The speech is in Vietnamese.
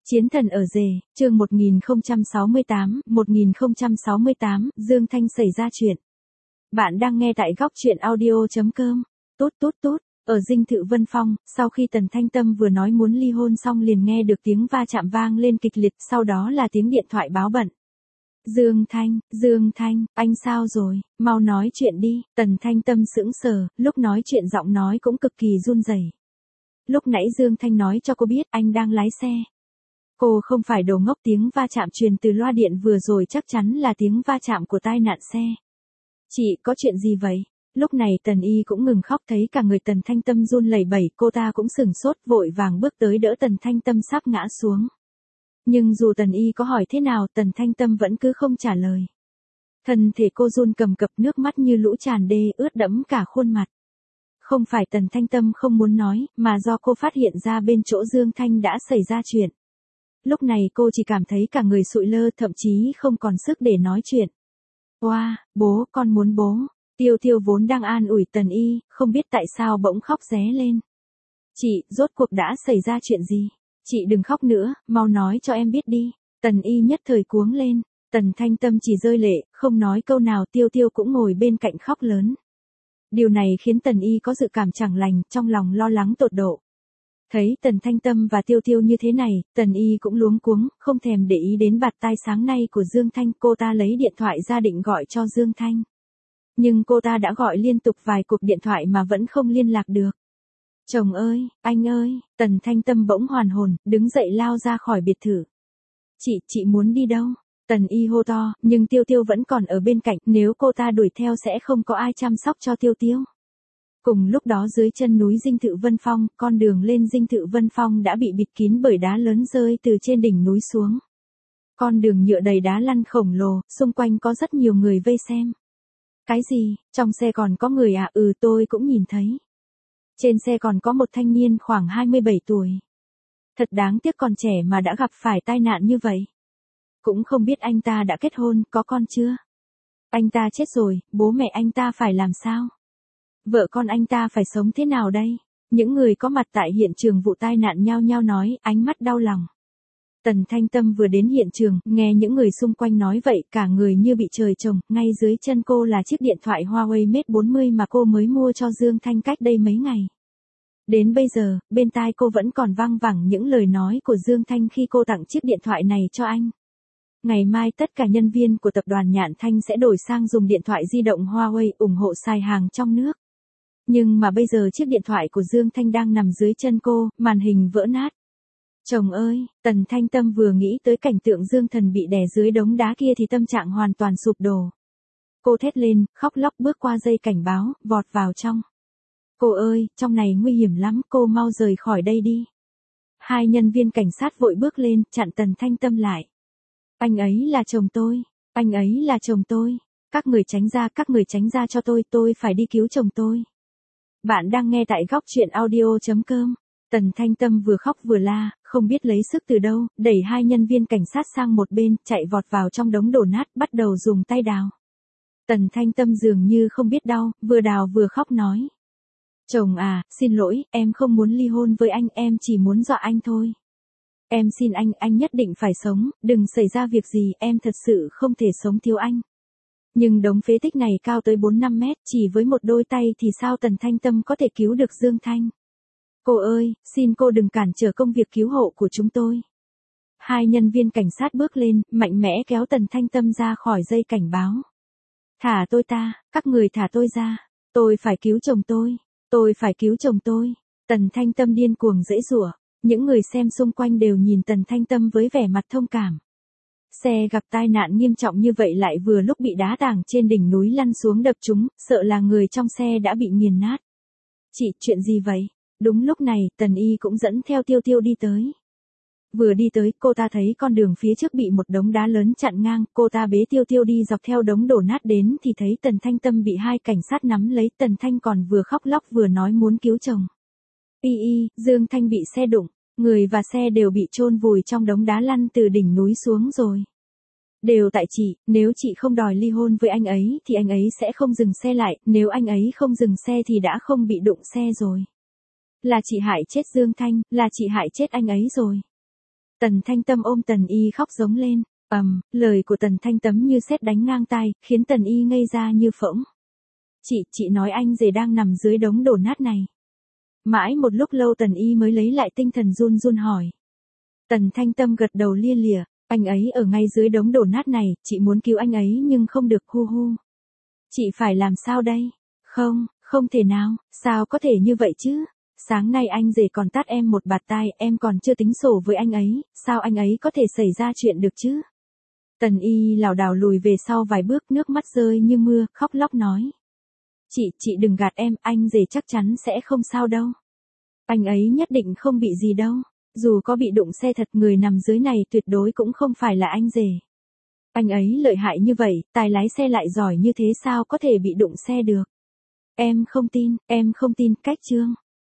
Chiến thần ở rể, chương 1068, Dương Thanh xảy ra chuyện. Bạn đang nghe tại góc truyện audio.com. Tốt. Ở dinh thự Vân Phong, sau khi Tần Thanh Tâm vừa nói muốn ly hôn xong liền nghe được tiếng va chạm vang lên kịch liệt, sau đó là tiếng điện thoại báo bận. Dương Thanh, anh sao rồi, mau nói chuyện đi. Tần Thanh Tâm sững sờ, lúc nói chuyện giọng nói cũng cực kỳ run rẩy. Lúc nãy Dương Thanh nói cho cô biết anh đang lái xe. Cô không phải đồ ngốc, tiếng va chạm truyền từ loa điện vừa rồi chắc chắn là tiếng va chạm của tai nạn xe. Chị, có chuyện gì vậy? Lúc này Tần Y cũng ngừng khóc, thấy cả người Tần Thanh Tâm run lẩy bẩy, cô ta cũng sửng sốt, vội vàng bước tới đỡ Tần Thanh Tâm sắp ngã xuống. Nhưng dù Tần Y có hỏi thế nào, Tần Thanh Tâm vẫn cứ không trả lời. Thân thể cô run cầm cập, nước mắt như lũ tràn đê, ướt đẫm cả khuôn mặt. Không phải Tần Thanh Tâm không muốn nói, mà do cô phát hiện ra bên chỗ Dương Thanh đã xảy ra chuyện. Lúc này cô chỉ cảm thấy cả người sụi lơ, thậm chí không còn sức để nói chuyện. Oa, bố, con muốn bố. Tiêu Tiêu vốn đang an ủi Tần Y, không biết tại sao bỗng khóc ré lên. Chị, rốt cuộc đã xảy ra chuyện gì? Chị đừng khóc nữa, mau nói cho em biết đi. Tần Y nhất thời cuống lên. Tần Thanh Tâm chỉ rơi lệ, không nói câu nào. Tiêu Tiêu cũng ngồi bên cạnh khóc lớn. Điều này khiến Tần Y có dự cảm chẳng lành, trong lòng lo lắng tột độ. Thấy Tần Thanh Tâm và Tiêu Tiêu như thế này, Tần Y cũng luống cuống, không thèm để ý đến bạt tai sáng nay của Dương Thanh. Cô ta lấy điện thoại ra định gọi cho Dương Thanh. Nhưng cô ta đã gọi liên tục vài cuộc điện thoại mà vẫn không liên lạc được. Chồng ơi, anh ơi, Tần Thanh Tâm bỗng hoàn hồn, đứng dậy lao ra khỏi biệt thự. Chị muốn đi đâu? Tần Y hô to, nhưng Tiêu Tiêu vẫn còn ở bên cạnh, nếu cô ta đuổi theo sẽ không có ai chăm sóc cho Tiêu Tiêu. Cùng lúc đó dưới chân núi dinh thự Vân Phong, con đường lên dinh thự Vân Phong đã bị bịt kín bởi đá lớn rơi từ trên đỉnh núi xuống. Con đường nhựa đầy đá lăn khổng lồ, xung quanh có rất nhiều người vây xem. Cái gì, trong xe còn có người à? Tôi cũng nhìn thấy. Trên xe còn có một thanh niên khoảng 27 tuổi. Thật đáng tiếc còn trẻ mà đã gặp phải tai nạn như vậy. Cũng không biết anh ta đã kết hôn, có con chưa? Anh ta chết rồi, bố mẹ anh ta phải làm sao? Vợ con anh ta phải sống thế nào đây? Những người có mặt tại hiện trường vụ tai nạn nhao nhao nói, ánh mắt đau lòng. Tần Thanh Tâm vừa đến hiện trường, nghe những người xung quanh nói vậy, cả người như bị trời trồng, ngay dưới chân cô là chiếc điện thoại Huawei Mate 40 mà cô mới mua cho Dương Thanh cách đây mấy ngày. Đến bây giờ, bên tai cô vẫn còn vang vẳng những lời nói của Dương Thanh khi cô tặng chiếc điện thoại này cho anh. Ngày mai tất cả nhân viên của tập đoàn Nhạn Thanh sẽ đổi sang dùng điện thoại di động Huawei, ủng hộ xài hàng trong nước. Nhưng mà bây giờ chiếc điện thoại của Dương Thanh đang nằm dưới chân cô, màn hình vỡ nát. Chồng ơi, Tần Thanh Tâm vừa nghĩ tới cảnh tượng Dương Thần bị đè dưới đống đá kia thì tâm trạng hoàn toàn sụp đổ. Cô thét lên, khóc lóc bước qua dây cảnh báo, vọt vào trong. Cô ơi, trong này nguy hiểm lắm, cô mau rời khỏi đây đi. Hai nhân viên cảnh sát vội bước lên, chặn Tần Thanh Tâm lại. Anh ấy là chồng tôi. Các người tránh ra cho tôi phải đi cứu chồng tôi. Bạn đang nghe tại góc truyện audio.com. Tần Thanh Tâm vừa khóc vừa la, không biết lấy sức từ đâu, đẩy hai nhân viên cảnh sát sang một bên, chạy vọt vào trong đống đổ nát, bắt đầu dùng tay đào. Tần Thanh Tâm dường như không biết đau, vừa đào vừa khóc nói. Chồng à, xin lỗi, em không muốn ly hôn với anh, em chỉ muốn dọa anh thôi. Em xin anh nhất định phải sống, đừng xảy ra việc gì, em thật sự không thể sống thiếu anh. Nhưng đống phế tích này cao tới 4-5 mét, chỉ với một đôi tay thì sao Tần Thanh Tâm có thể cứu được Dương Thanh? Cô ơi, xin cô đừng cản trở công việc cứu hộ của chúng tôi. Hai nhân viên cảnh sát bước lên, mạnh mẽ kéo Tần Thanh Tâm ra khỏi dây cảnh báo. Thả tôi ta, các người thả tôi ra. Tôi phải cứu chồng tôi. Tần Thanh Tâm điên cuồng giãy giụa. Những người xem xung quanh đều nhìn Tần Thanh Tâm với vẻ mặt thông cảm. Xe gặp tai nạn nghiêm trọng như vậy lại vừa lúc bị đá tảng trên đỉnh núi lăn xuống đập trúng, sợ là người trong xe đã bị nghiền nát. Chị, chuyện gì vậy? Đúng lúc này, Tần Y cũng dẫn theo Tiêu Tiêu đi tới. Vừa đi tới, cô ta thấy con đường phía trước bị một đống đá lớn chặn ngang, cô ta bế Tiêu Tiêu đi dọc theo đống đổ nát đến thì thấy Tần Thanh Tâm bị hai cảnh sát nắm lấy, Tần Thanh còn vừa khóc lóc vừa nói muốn cứu chồng. Dương Thanh bị xe đụng, người và xe đều bị chôn vùi trong đống đá lăn từ đỉnh núi xuống rồi. Đều tại chị, nếu chị không đòi ly hôn với anh ấy thì anh ấy sẽ không dừng xe lại, nếu anh ấy không dừng xe thì đã không bị đụng xe rồi. Là chị hại chết Dương Thanh, là chị hại chết anh ấy rồi. Tần Thanh Tâm ôm Tần Y khóc giống lên. Lời của Tần Thanh Tấm như sét đánh ngang tai, khiến Tần Y ngây ra như phỗng. Chị nói anh rể đang nằm dưới đống đổ nát này. Mãi một lúc lâu Tần Y mới lấy lại tinh thần run run hỏi. Tần Thanh Tâm gật đầu lia lịa, anh ấy ở ngay dưới đống đổ nát này, chị muốn cứu anh ấy nhưng không được, hu hu. Chị phải làm sao đây? Không thể nào, sao có thể như vậy chứ? Sáng nay anh rể còn tát em một bạt tai, em còn chưa tính sổ với anh ấy, sao anh ấy có thể xảy ra chuyện được chứ? Tần Y lảo đảo lùi về sau vài bước, nước mắt rơi như mưa, khóc lóc nói. Chị đừng gạt em, anh rể chắc chắn sẽ không sao đâu. Anh ấy nhất định không bị gì đâu. Dù có bị đụng xe thật, người nằm dưới này tuyệt đối cũng không phải là anh rể. Anh ấy lợi hại như vậy, tài lái xe lại giỏi như thế, sao có thể bị đụng xe được? Em không tin, cách Trương.